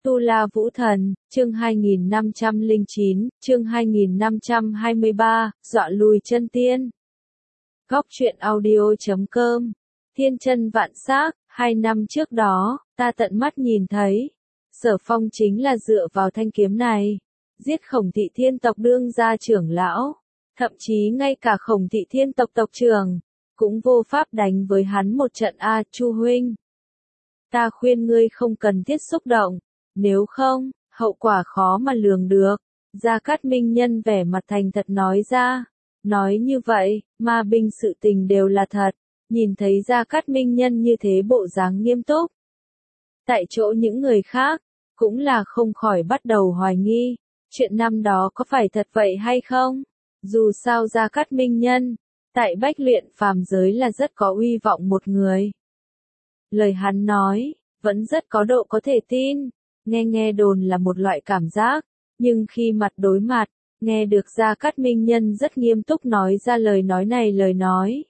Tu La Vũ Thần, chương 2509, chương 2523, dọa lùi chân tiên. Góc truyện audio.com. Thiên chân vạn sắc, 2 năm trước đó, ta tận mắt nhìn thấy. Sở Phong chính là dựa vào thanh kiếm này, giết Khổng Thị Thiên tộc đương gia trưởng lão. Thậm chí ngay cả Khổng Thị Thiên tộc tộc trưởng, cũng vô pháp đánh với hắn một trận a Chu huynh. Ta khuyên ngươi không cần thiết xúc động, nếu không, hậu quả khó mà lường được. Gia Cát Minh Nhân vẻ mặt thành thật nói ra. Nói như vậy, ma binh sự tình đều là thật. Nhìn thấy Gia Cát Minh Nhân như thế bộ dáng nghiêm túc. Tại chỗ những người khác, cũng là không khỏi bắt đầu hoài nghi. Chuyện năm đó có phải thật vậy hay không? Dù sao Gia Cát Minh Nhân, tại Bách Luyện phàm giới là rất có uy vọng một người. Lời hắn nói, vẫn rất có độ có thể tin. Nghe đồn là một loại cảm giác, nhưng khi mặt đối mặt, nghe được Gia Cát Minh Nhân rất nghiêm túc nói ra lời nói.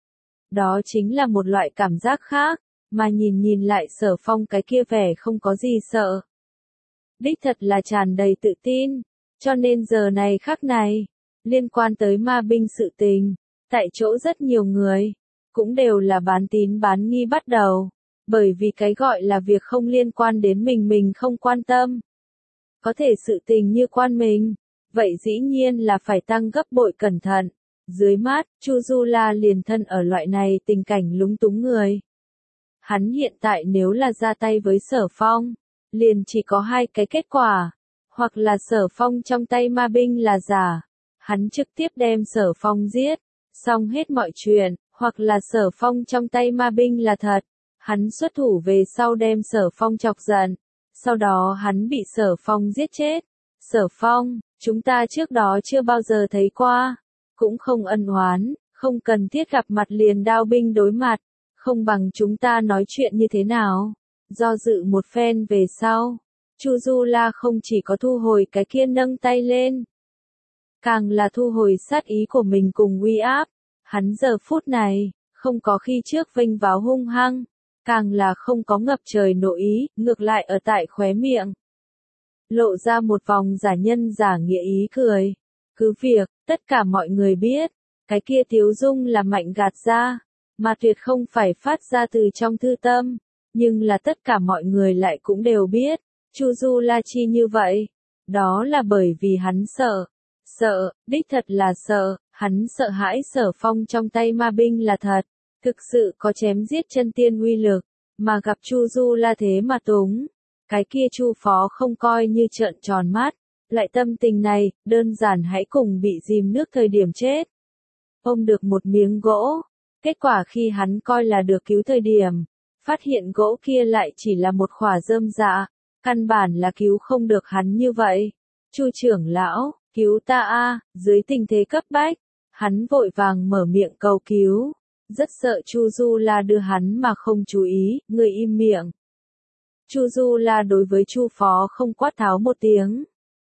Đó chính là một loại cảm giác khác, mà nhìn lại Sở Phong cái kia vẻ không có gì sợ. Đích thật là tràn đầy tự tin, cho nên giờ này khắc này, liên quan tới ma binh sự tình, tại chỗ rất nhiều người, cũng đều là bán tín bán nghi bắt đầu. Bởi vì cái gọi là việc không liên quan đến mình không quan tâm. Có thể sự tình như quan mình, vậy dĩ nhiên là phải tăng gấp bội cẩn thận. Dưới mắt, Chu Du La liền thân ở loại này tình cảnh lúng túng người. Hắn hiện tại nếu là ra tay với Sở Phong, liền chỉ có hai cái kết quả. Hoặc là Sở Phong trong tay ma binh là giả, hắn trực tiếp đem Sở Phong giết, xong hết mọi chuyện. Hoặc là Sở Phong trong tay ma binh là thật. Hắn xuất thủ về sau đem Sở Phong chọc giận, sau đó hắn bị Sở Phong giết chết. Sở Phong, chúng ta trước đó chưa bao giờ thấy qua, cũng không ân oán, không cần thiết gặp mặt liền đao binh đối mặt, không bằng chúng ta nói chuyện như thế nào. Do dự một phen về sau, Chu Du La không chỉ có thu hồi cái kia nâng tay lên, càng là thu hồi sát ý của mình cùng uy áp. Hắn giờ phút này, không có khi trước vênh váo hung hăng, càng là không có ngập trời nội ý, ngược lại ở tại khóe miệng. Lộ ra một vòng giả nhân giả nghĩa ý cười. Cứ việc, tất cả mọi người biết, cái kia Tiếu Dung là mạnh gạt ra, mà tuyệt không phải phát ra từ trong thư tâm. Nhưng là tất cả mọi người lại cũng đều biết, Chu Du La chi như vậy. Đó là bởi vì hắn sợ, đích thật là sợ, hắn sợ hãi Sở Phong trong tay ma binh là thật. Thực sự có chém giết chân tiên uy lực, mà gặp Chu Du La thế mà túng. Cái kia Chu phó không coi như trợn tròn mắt, lại tâm tình này, đơn giản hãy cùng bị dìm nước thời điểm chết. Ôm được một miếng gỗ, kết quả khi hắn coi là được cứu thời điểm, phát hiện gỗ kia lại chỉ là một khỏa rơm rạ, căn bản là cứu không được hắn như vậy. Chu trưởng lão, cứu ta a! Dưới tình thế cấp bách, hắn vội vàng mở miệng cầu cứu. Rất sợ Chu Du La đưa hắn mà không chú ý, người im miệng. Chu Du La đối với Chu phó không quát tháo một tiếng.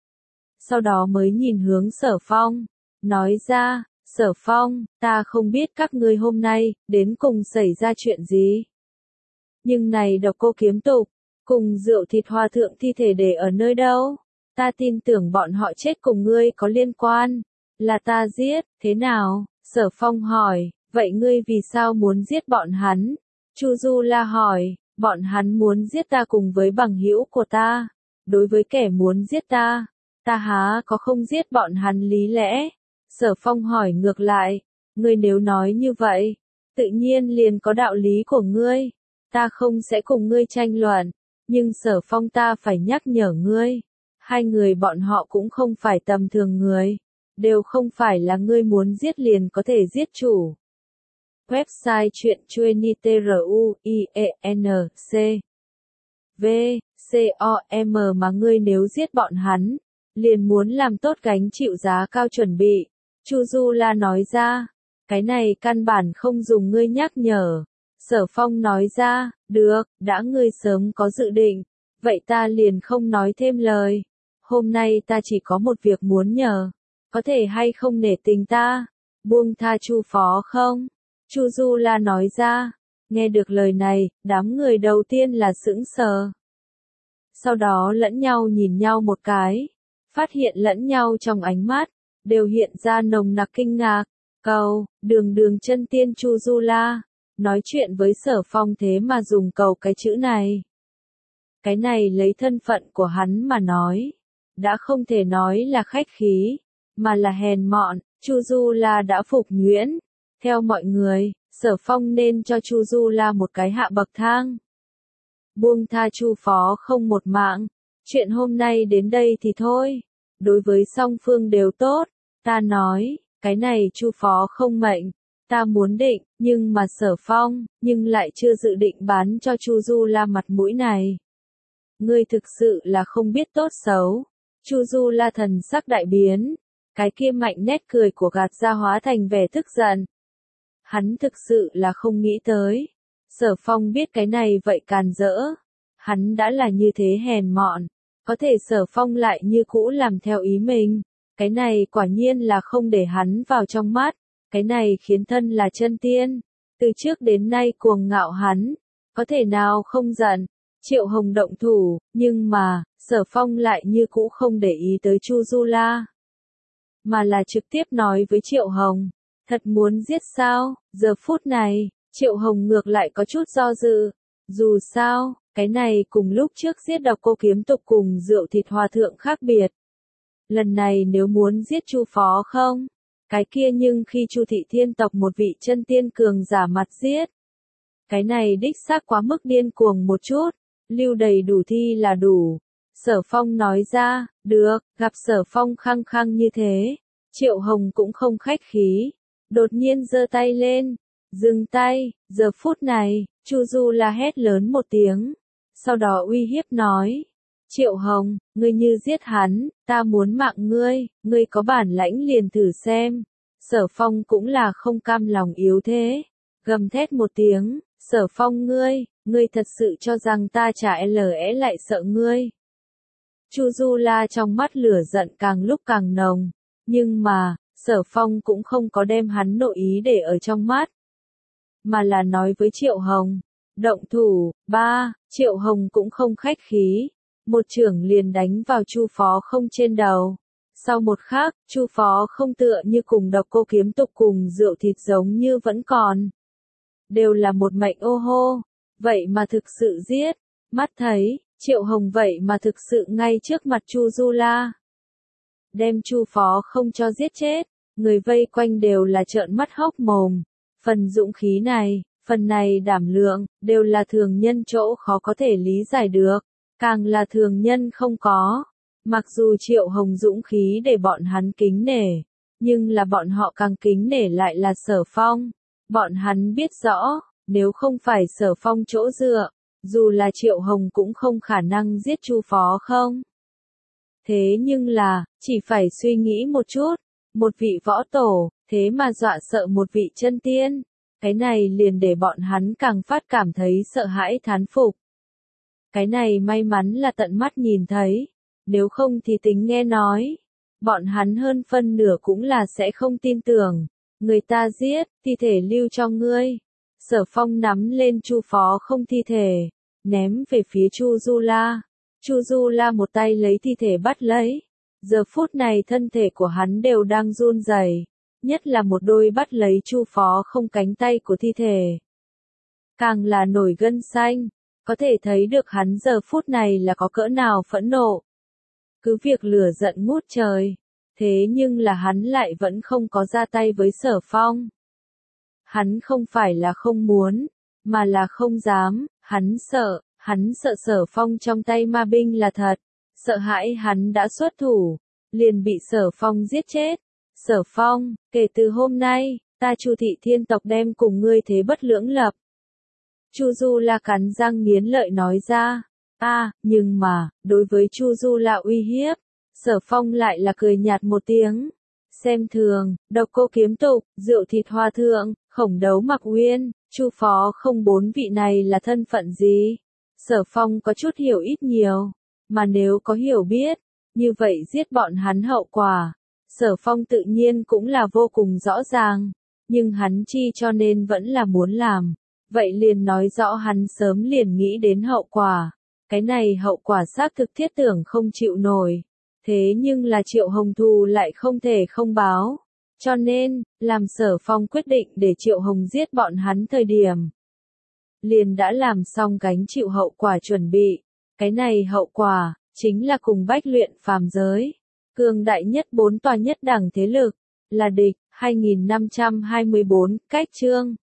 Sau đó mới nhìn hướng Sở Phong, nói ra, Sở Phong, ta không biết các ngươi hôm nay, đến cùng xảy ra chuyện gì. Nhưng này Độc Cô Kiếm Tục, cùng Rượu Thịt Hòa Thượng thi thể để ở nơi đâu? Ta tin tưởng bọn họ chết cùng ngươi có liên quan, là ta giết, thế nào? Sở Phong hỏi. Vậy ngươi vì sao muốn giết bọn hắn? Chu Du La hỏi, bọn hắn muốn giết ta cùng với bằng hữu của ta. Đối với kẻ muốn giết ta, ta há có không giết bọn hắn lý lẽ? Sở Phong hỏi ngược lại, ngươi nếu nói như vậy, tự nhiên liền có đạo lý của ngươi. Ta không sẽ cùng ngươi tranh luận, nhưng Sở Phong ta phải nhắc nhở ngươi. Hai người bọn họ cũng không phải tầm thường người, đều không phải là ngươi muốn giết liền có thể giết chủ. Website truyện truyenitruenc.com mà ngươi nếu giết bọn hắn, liền muốn làm tốt gánh chịu giá cao chuẩn bị. Chu Du La nói ra, cái này căn bản không dùng ngươi nhắc nhở. Sở Phong nói ra, được, đã ngươi sớm có dự định, vậy ta liền không nói thêm lời. Hôm nay ta chỉ có một việc muốn nhờ, có thể hay không nể tình ta, buông tha Chu phó không? Chu Du La nói ra, nghe được lời này, đám người đầu tiên là sững sờ. Sau đó lẫn nhau nhìn nhau một cái, phát hiện lẫn nhau trong ánh mắt, đều hiện ra nồng nặc kinh ngạc. Cầu, đường chân tiên Chu Du La, nói chuyện với Sở Phong thế mà dùng cầu cái chữ này. Cái này lấy thân phận của hắn mà nói, đã không thể nói là khách khí, mà là hèn mọn. Chu Du La đã phục nhuyễn. Theo mọi người, Sở Phong nên cho Chu Du La một cái hạ bậc thang. Buông tha Chu Phó Không một mạng. Chuyện hôm nay đến đây thì thôi. Đối với song phương đều tốt. Ta nói, cái này Chu Phó Không mệnh. Ta muốn định, nhưng mà Sở Phong, nhưng lại chưa dự định bán cho Chu Du La mặt mũi này. Ngươi thực sự là không biết tốt xấu. Chu Du La thần sắc đại biến. Cái kia mạnh nét cười của gạt ra hóa thành vẻ tức giận. Hắn thực sự là không nghĩ tới. Sở Phong biết cái này vậy càn rỡ. Hắn đã là như thế hèn mọn. Có thể Sở Phong lại như cũ làm theo ý mình. Cái này quả nhiên là không để hắn vào trong mắt. Cái này khiến thân là chân tiên. Từ trước đến nay cuồng ngạo hắn. Có thể nào không giận. Triệu Hồng động thủ. Nhưng mà, Sở Phong lại như cũ không để ý tới Chu Du La. Mà là trực tiếp nói với Triệu Hồng. Thật muốn giết sao? Giờ phút này, Triệu Hồng ngược lại có chút do dự. Dù sao, cái này cùng lúc trước giết Độc Cô Kiếm Tục cùng Rượu Thịt Hòa Thượng khác biệt. Lần này nếu muốn giết Chu Phó Không, cái kia nhưng khi Chu Thị Thiên tộc một vị chân tiên cường giả mặt giết. Cái này đích xác quá mức điên cuồng một chút, lưu đầy đủ thi là đủ. Sở Phong nói ra, được, gặp Sở Phong khăng khăng như thế, Triệu Hồng cũng không khách khí. Đột nhiên giơ tay lên, dừng tay. Giờ phút này, Chu Du La hét lớn một tiếng, sau đó uy hiếp nói, Triệu Hồng, ngươi như giết hắn, ta muốn mạng ngươi có bản lãnh liền thử xem. Sở Phong cũng là không cam lòng yếu thế, gầm thét một tiếng, Sở Phong ngươi thật sự cho rằng ta chả lẽ lại sợ ngươi. Chu Du La trong mắt lửa giận càng lúc càng nồng, nhưng mà, Sở Phong cũng không có đem hắn nội ý để ở trong mắt, mà là nói với Triệu Hồng, động thủ. Triệu Hồng cũng không khách khí, một chưởng liền đánh vào Chu Phó Không trên đầu. Sau một khắc, Chu Phó Không tựa như cùng Độc Cô Kiếm Tục cùng Rượu Thịt giống như vẫn còn, đều là một mệnh ô hô, vậy mà thực sự giết. Mắt thấy, Triệu Hồng vậy mà thực sự ngay trước mặt Chu Du La, đem Chu Phó Không cho giết chết. Người vây quanh đều là trợn mắt hốc mồm. Phần dũng khí này, phần này đảm lượng, đều là thường nhân chỗ khó có thể lý giải được, càng là thường nhân không có. Mặc dù Triệu Hồng dũng khí để bọn hắn kính nể, nhưng là bọn họ càng kính nể lại là Sở Phong. Bọn hắn biết rõ, nếu không phải Sở Phong chỗ dựa, dù là Triệu Hồng cũng không khả năng giết Chu Phó Không. Thế nhưng là, chỉ phải suy nghĩ một chút, một vị võ tổ, thế mà dọa sợ một vị chân tiên. Cái này liền để bọn hắn càng phát cảm thấy sợ hãi thán phục. Cái này may mắn là tận mắt nhìn thấy, nếu không thì tính nghe nói. Bọn hắn hơn phân nửa cũng là sẽ không tin tưởng. Người ta giết, thi thể lưu cho ngươi. Sở Phong nắm lên Chu Phó Không thi thể, ném về phía Chu Du La. Chu Du La một tay lấy thi thể bắt lấy. Giờ phút này thân thể của hắn đều đang run rẩy, nhất là một đôi bắt lấy Chu Phó Không cánh tay của thi thể. Càng là nổi gân xanh, có thể thấy được hắn giờ phút này là có cỡ nào phẫn nộ. Cứ việc lửa giận ngút trời, thế nhưng là hắn lại vẫn không có ra tay với Sở Phong. Hắn không phải là không muốn, mà là không dám, hắn sợ Sở Phong trong tay ma binh là thật. Sợ hãi hắn đã xuất thủ, liền bị Sở Phong giết chết. Sở Phong, kể từ hôm nay, ta Chu Thị Thiên tộc đem cùng ngươi thế bất lưỡng lập. Chu Du La cắn răng nghiến lợi nói ra. Nhưng mà, đối với Chu Du La uy hiếp, Sở Phong lại là cười nhạt một tiếng. Xem thường, Độc Cô Kiếm Tục, Rượu Thịt Hòa Thượng, Khổng Đấu Mặc Uyên, Chu Phó Không bốn vị này là thân phận gì? Sở Phong có chút hiểu ít nhiều. Mà nếu có hiểu biết, như vậy giết bọn hắn hậu quả, Sở Phong tự nhiên cũng là vô cùng rõ ràng, nhưng hắn chi cho nên vẫn là muốn làm, vậy liền nói rõ hắn sớm liền nghĩ đến hậu quả, Cái này hậu quả xác thực thiết tưởng không chịu nổi. Thế nhưng là Triệu Hồng thù lại không thể không báo. Cho nên, làm Sở Phong quyết định để Triệu Hồng giết bọn hắn thời điểm. Liền đã làm xong gánh chịu hậu quả chuẩn bị. Cái này hậu quả, chính là cùng Bách Luyện phàm giới. Cường đại nhất 4 tòa nhất đẳng thế lực, là địch, 2524, cách chương.